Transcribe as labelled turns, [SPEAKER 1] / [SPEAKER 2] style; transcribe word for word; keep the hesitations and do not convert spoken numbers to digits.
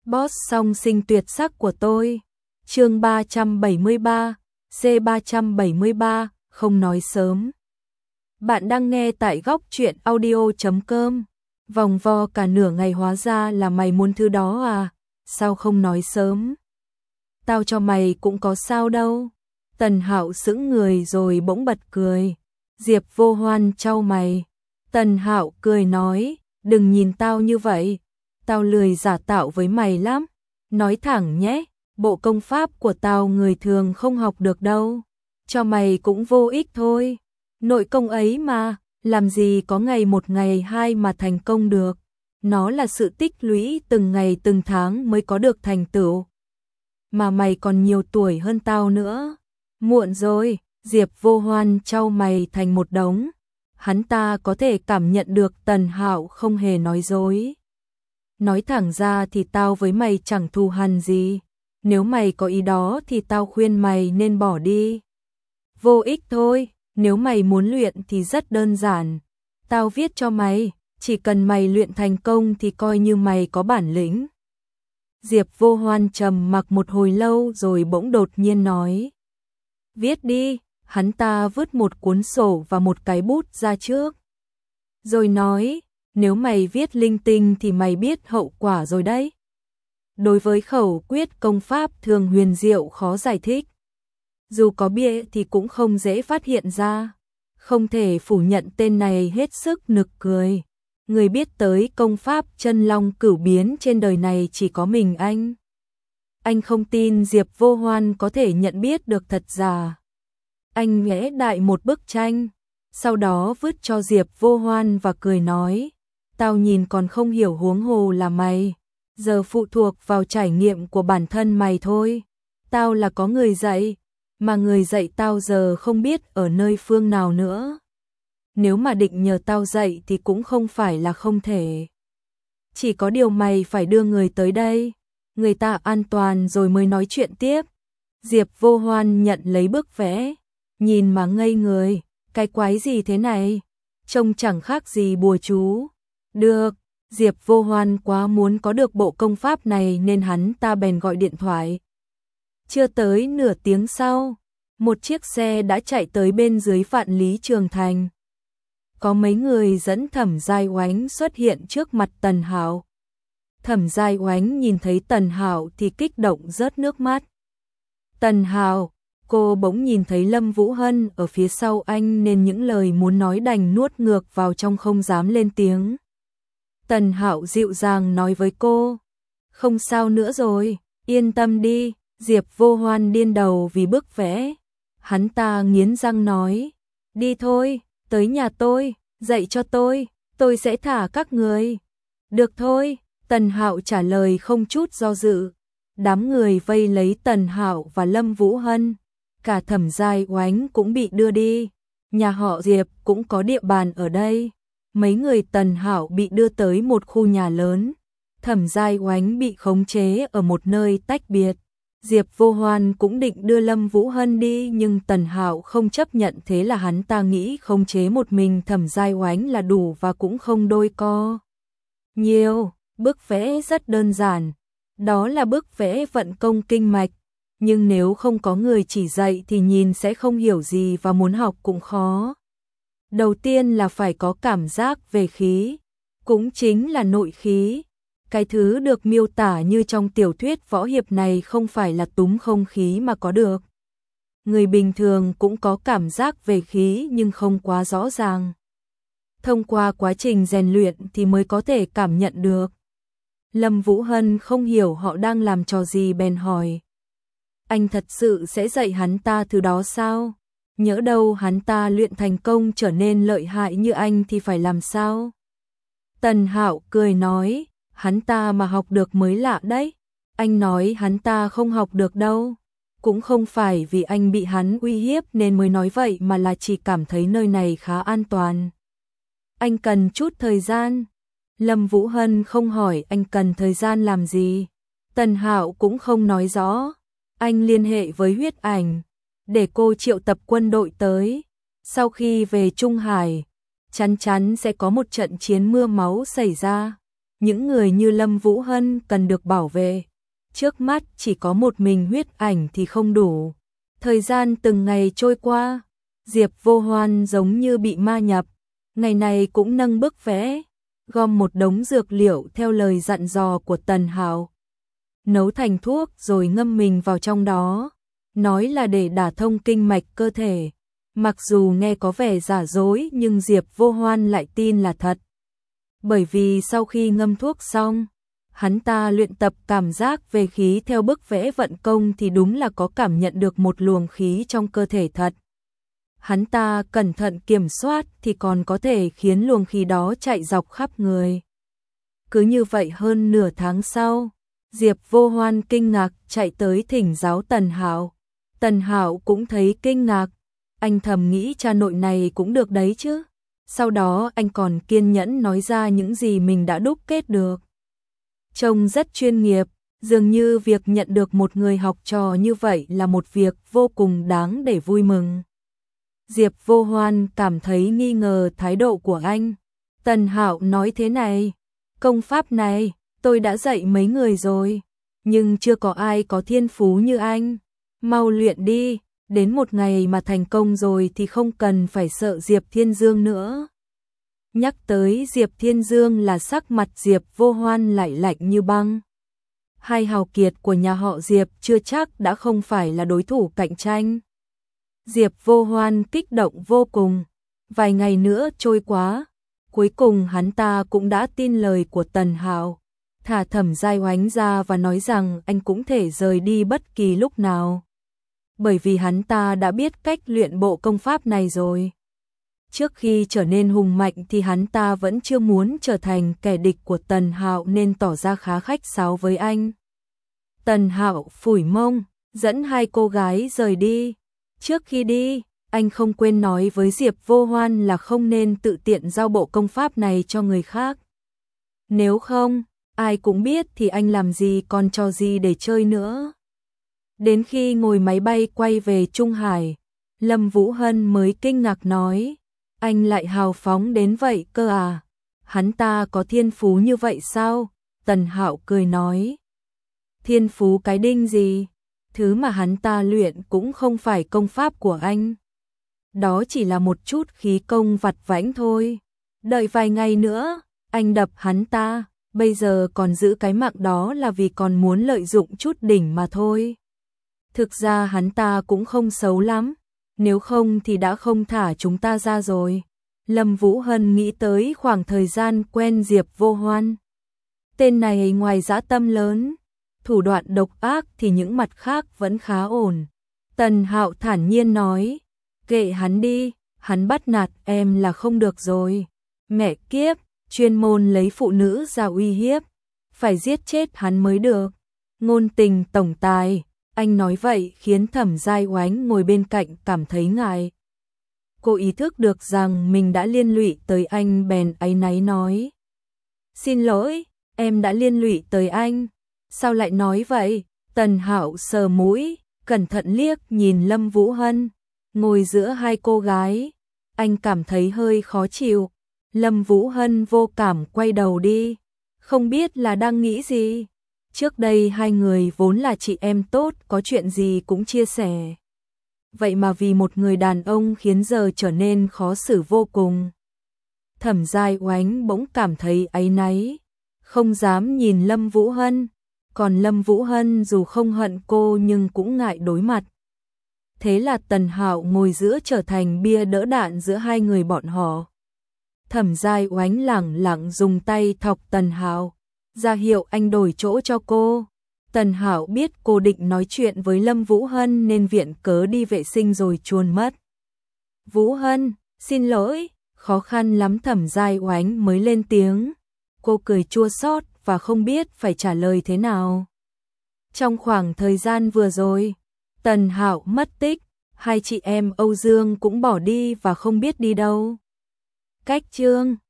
[SPEAKER 1] Boss song sinh tuyệt sắc của tôi. Chương ba trăm bảy mươi ba, C ba trăm bảy mươi ba, không nói sớm. Bạn đang nghe tại góc truyện audio chấm com. Vòng vo cả nửa ngày hóa ra là mày muốn thứ đó à? Sao không nói sớm? Tao cho mày cũng có sao đâu. Tần Hạo sững người rồi bỗng bật cười. Diệp Vô Hoan chau mày. Tần Hạo cười nói, đừng nhìn tao như vậy. Tao lười giả tạo với mày lắm. Nói thẳng nhé, bộ công pháp của tao người thường không học được đâu. Cho mày cũng vô ích thôi. Nội công ấy mà, làm gì có ngày một ngày hai mà thành công được. Nó là sự tích lũy từng ngày từng tháng mới có được thành tựu. Mà mày còn nhiều tuổi hơn tao nữa. Muộn rồi, Diệp Vô Hoan chau mày thành một đống. Hắn ta có thể cảm nhận được Tần Hạo không hề nói dối. Nói thẳng ra thì tao với mày chẳng thù hằn gì. Nếu mày có ý đó thì tao khuyên mày nên bỏ đi. Vô ích thôi, nếu mày muốn luyện thì rất đơn giản. Tao viết cho mày, chỉ cần mày luyện thành công thì coi như mày có bản lĩnh. Diệp Vô Hoan trầm mặc một hồi lâu rồi bỗng đột nhiên nói. Viết đi, hắn ta vứt một cuốn sổ và một cái bút ra trước. Rồi nói, nếu mày viết linh tinh thì mày biết hậu quả rồi đấy. Đối với khẩu quyết công pháp thường huyền diệu khó giải thích. Dù có bia thì cũng không dễ phát hiện ra. Không thể phủ nhận tên này hết sức nực cười. Người biết tới công pháp chân long cửu biến trên đời này chỉ có mình anh. Anh không tin Diệp Vô Hoan có thể nhận biết được thật giả. Anh vẽ đại một bức tranh, sau đó vứt cho Diệp Vô Hoan và cười nói, tao nhìn còn không hiểu huống hồ là mày, giờ phụ thuộc vào trải nghiệm của bản thân mày thôi. Tao là có người dạy, mà người dạy tao giờ không biết ở nơi phương nào nữa. Nếu mà định nhờ tao dạy thì cũng không phải là không thể. Chỉ có điều mày phải đưa người tới đây, người ta an toàn rồi mới nói chuyện tiếp. Diệp Vô Hoan nhận lấy bức vẽ, nhìn mà ngây người, cái quái gì thế này, trông chẳng khác gì bùa chú. Được, Diệp Vô Hoan quá muốn có được bộ công pháp này nên hắn ta bèn gọi điện thoại. Chưa tới nửa tiếng sau, một chiếc xe đã chạy tới bên dưới Vạn Lý Trường Thành. Có mấy người dẫn Thẩm Giai Oánh xuất hiện trước mặt Tần Hạo. Thẩm Giai Oánh nhìn thấy Tần Hạo thì kích động rớt nước mắt. Tần Hạo, cô bỗng nhìn thấy Lâm Vũ Hân ở phía sau anh nên những lời muốn nói đành nuốt ngược vào trong không dám lên tiếng. Tần Hạo dịu dàng nói với cô, không sao nữa rồi, yên tâm đi. Diệp Vô Hoan điên đầu vì bức vẽ. Hắn ta nghiến răng nói, đi thôi, tới nhà tôi, dạy cho tôi, tôi sẽ thả các người. Được thôi, Tần Hạo trả lời không chút do dự. Đám người vây lấy Tần Hạo và Lâm Vũ Hân. Cả Thẩm Giai Oánh cũng bị đưa đi. Nhà họ Diệp cũng có địa bàn ở đây. Mấy người Tần Hạo bị đưa tới một khu nhà lớn. Thẩm Giai Oánh bị khống chế ở một nơi tách biệt. Diệp Vô Hoan cũng định đưa Lâm Vũ Hân đi nhưng Tần Hạo không chấp nhận, thế là hắn ta nghĩ khống chế một mình Thẩm Giai Oánh là đủ và cũng không đôi co nhiều. Bức vẽ rất đơn giản, đó là bức vẽ vận công kinh mạch, nhưng nếu không có người chỉ dạy thì nhìn sẽ không hiểu gì và muốn học cũng khó. Đầu tiên là phải có cảm giác về khí, cũng chính là nội khí. Cái thứ được miêu tả như trong tiểu thuyết võ hiệp này không phải là túm không khí mà có được. Người bình thường cũng có cảm giác về khí nhưng không quá rõ ràng. Thông qua quá trình rèn luyện thì mới có thể cảm nhận được. Lâm Vũ Hân không hiểu họ đang làm trò gì bèn hỏi. Anh thật sự sẽ dạy hắn ta thứ đó sao? Nhỡ đâu hắn ta luyện thành công trở nên lợi hại như anh thì phải làm sao? Tần Hạo cười nói, hắn ta mà học được mới lạ đấy. Anh nói hắn ta không học được đâu. Cũng không phải vì anh bị hắn uy hiếp nên mới nói vậy mà là chỉ cảm thấy nơi này khá an toàn. Anh cần chút thời gian. Lâm Vũ Hân không hỏi anh cần thời gian làm gì. Tần Hạo cũng không nói rõ. Anh liên hệ với Huyết Ảnh để cô triệu tập quân đội tới. Sau khi về Trung Hải, chắn chắn sẽ có một trận chiến mưa máu xảy ra. những người như Lâm Vũ Hân cần được bảo vệ. Trước mắt chỉ có một mình Huyết Ảnh thì không đủ. Thời gian từng ngày trôi qua, Diệp Vô Hoan giống như bị ma nhập, ngày này cũng nâng bức vẽ, gom một đống dược liệu theo lời dặn dò của Tần Hạo. Nấu thành thuốc rồi ngâm mình vào trong đó, nói là để đả thông kinh mạch cơ thể. Mặc dù nghe có vẻ giả dối nhưng Diệp Vô Hoan lại tin là thật. Bởi vì sau khi ngâm thuốc xong, hắn ta luyện tập cảm giác về khí theo bức vẽ vận công thì đúng là có cảm nhận được một luồng khí trong cơ thể thật. Hắn ta cẩn thận kiểm soát thì còn có thể khiến luồng khí đó chạy dọc khắp người. Cứ như vậy hơn nửa tháng sau, Diệp Vô Hoan kinh ngạc chạy tới thỉnh giáo Tần Hạo. Tần Hạo cũng thấy kinh ngạc, anh thầm nghĩ cha nội này cũng được đấy chứ. Sau đó anh còn kiên nhẫn nói ra những gì mình đã đúc kết được. Trông rất chuyên nghiệp, dường như việc nhận được một người học trò như vậy là một việc vô cùng đáng để vui mừng. Diệp Vô Hoan cảm thấy nghi ngờ thái độ của anh. Tần Hạo nói thế này, công pháp này tôi đã dạy mấy người rồi, nhưng chưa có ai có thiên phú như anh. Mau luyện đi, đến một ngày mà thành công rồi thì không cần phải sợ Diệp Thiên Dương nữa. Nhắc tới Diệp Thiên Dương là sắc mặt Diệp Vô Hoan lại lạnh như băng. Hai hào kiệt của nhà họ Diệp chưa chắc đã không phải là đối thủ cạnh tranh. Diệp Vô Hoan kích động vô cùng. Vài ngày nữa trôi qua, cuối cùng hắn ta cũng đã tin lời của Tần Hạo, thả Thẩm Giai Oánh ra và nói rằng anh cũng thể rời đi bất kỳ lúc nào. Bởi vì hắn ta đã biết cách luyện bộ công pháp này rồi. Trước khi trở nên hùng mạnh thì hắn ta vẫn chưa muốn trở thành kẻ địch của Tần Hạo nên tỏ ra khá khách sáo với anh. Tần Hạo phủi mông, dẫn hai cô gái rời đi. Trước khi đi, anh không quên nói với Diệp Vô Hoan là không nên tự tiện giao bộ công pháp này cho người khác. Nếu không, ai cũng biết thì anh làm gì còn trò gì để chơi nữa. Đến khi ngồi máy bay quay về Trung Hải, Lâm Vũ Hân mới kinh ngạc nói, anh lại hào phóng đến vậy cơ à? Hắn ta có thiên phú như vậy sao? Tần Hạo cười nói, thiên phú cái đinh gì? Thứ mà hắn ta luyện cũng không phải công pháp của anh. Đó chỉ là một chút khí công vặt vãnh thôi. Đợi vài ngày nữa, anh đập hắn ta, bây giờ còn giữ cái mạng đó là vì còn muốn lợi dụng chút đỉnh mà thôi. Thực ra hắn ta cũng không xấu lắm, nếu không thì đã không thả chúng ta ra rồi. Lâm Vũ Hân nghĩ tới khoảng thời gian quen Diệp Vô Hoan. Tên này ngoài dã tâm lớn, thủ đoạn độc ác thì những mặt khác vẫn khá ổn. Tần Hạo thản nhiên nói, kệ hắn đi, hắn bắt nạt em là không được rồi. Mẹ kiếp, chuyên môn lấy phụ nữ ra uy hiếp, phải giết chết hắn mới được. Ngôn tình tổng tài, anh nói vậy khiến Thẩm Giai Oánh ngồi bên cạnh cảm thấy ngại. Cô ý thức được rằng mình đã liên lụy tới anh bèn áy náy nói, xin lỗi, em đã liên lụy tới anh. Sao lại nói vậy? Tần Hạo sờ mũi, cẩn thận liếc nhìn Lâm Vũ Hân, ngồi giữa hai cô gái. Anh cảm thấy hơi khó chịu. Lâm Vũ Hân vô cảm quay đầu đi, không biết là đang nghĩ gì. Trước đây hai người vốn là chị em tốt, có chuyện gì cũng chia sẻ. Vậy mà vì một người đàn ông khiến giờ trở nên khó xử vô cùng. Thẩm Giai Oánh bỗng cảm thấy áy náy, không dám nhìn Lâm Vũ Hân. Còn Lâm Vũ Hân dù không hận cô nhưng cũng ngại đối mặt. Thế là Tần Hạo ngồi giữa trở thành bia đỡ đạn giữa hai người bọn họ. Thẩm Giai Oánh lẳng lặng dùng tay thọc Tần Hạo, ra hiệu anh đổi chỗ cho cô. Tần Hạo biết cô định nói chuyện với Lâm Vũ Hân nên viện cớ đi vệ sinh rồi chuồn mất. Vũ Hân, xin lỗi, khó khăn lắm Thẩm Giai Oánh mới lên tiếng. Cô cười chua xót và không biết phải trả lời thế nào. Trong khoảng thời gian vừa rồi, Tần Hạo mất tích, hai chị em Âu Dương cũng bỏ đi và không biết đi đâu. Cách chương